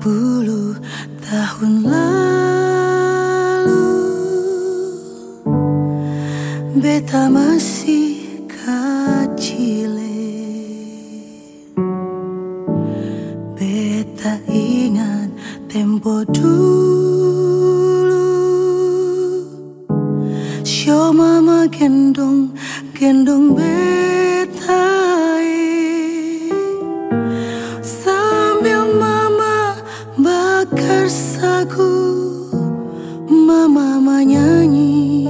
20 tahun lalu, beta masih kecil. Beta ingat tempo dulu, show mama gendong beta, sambil mama bakar sagu, mama menyanyi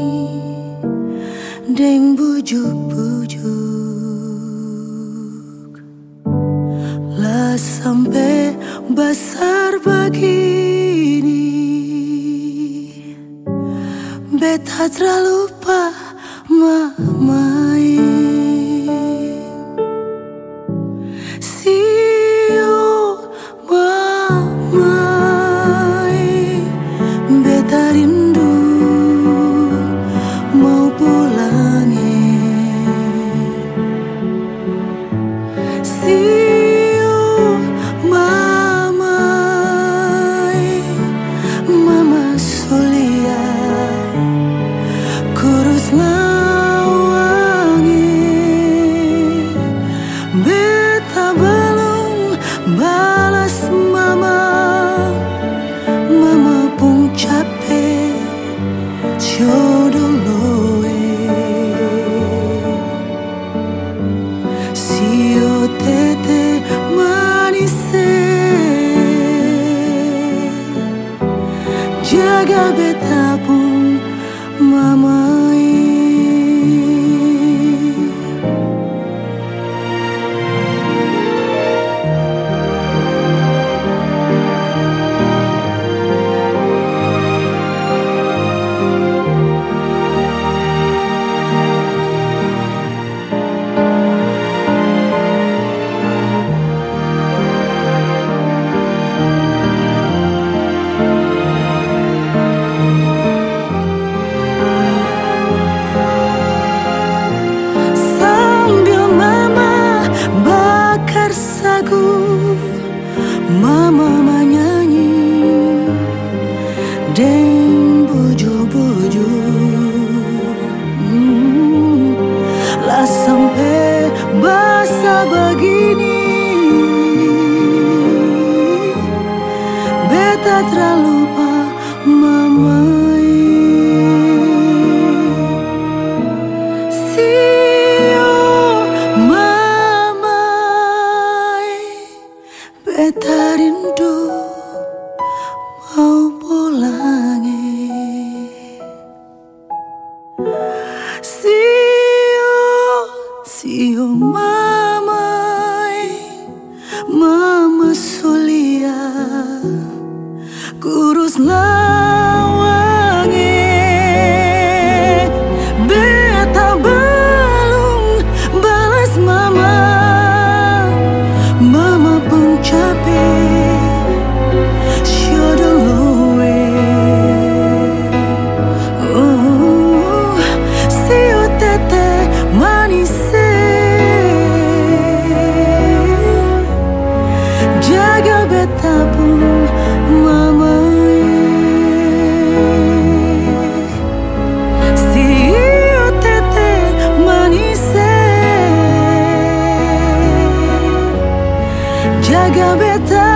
deng bujuk-bujuk. Lah sampai besar begini, beta terlupa mamai. Sio mamai, beta rindu mau pulang. Sio mamai, mama Sulia kurus lawangi. Beta belum balas mama, mama pun capek jodoh. Sio tete manis, jaga beta pun mamai. Mama menyanyi deng bujuk-bujuk. Lah sampai basah begini, beta terlupa mamai. Beta rindu mau pulang. Sio mamai, mama Sulia kurus lawangi. Beta belum balas mama, mama pun capek jodoh. Sio tete manis, jaga beta pun mamai. Sio tete manis, jaga beta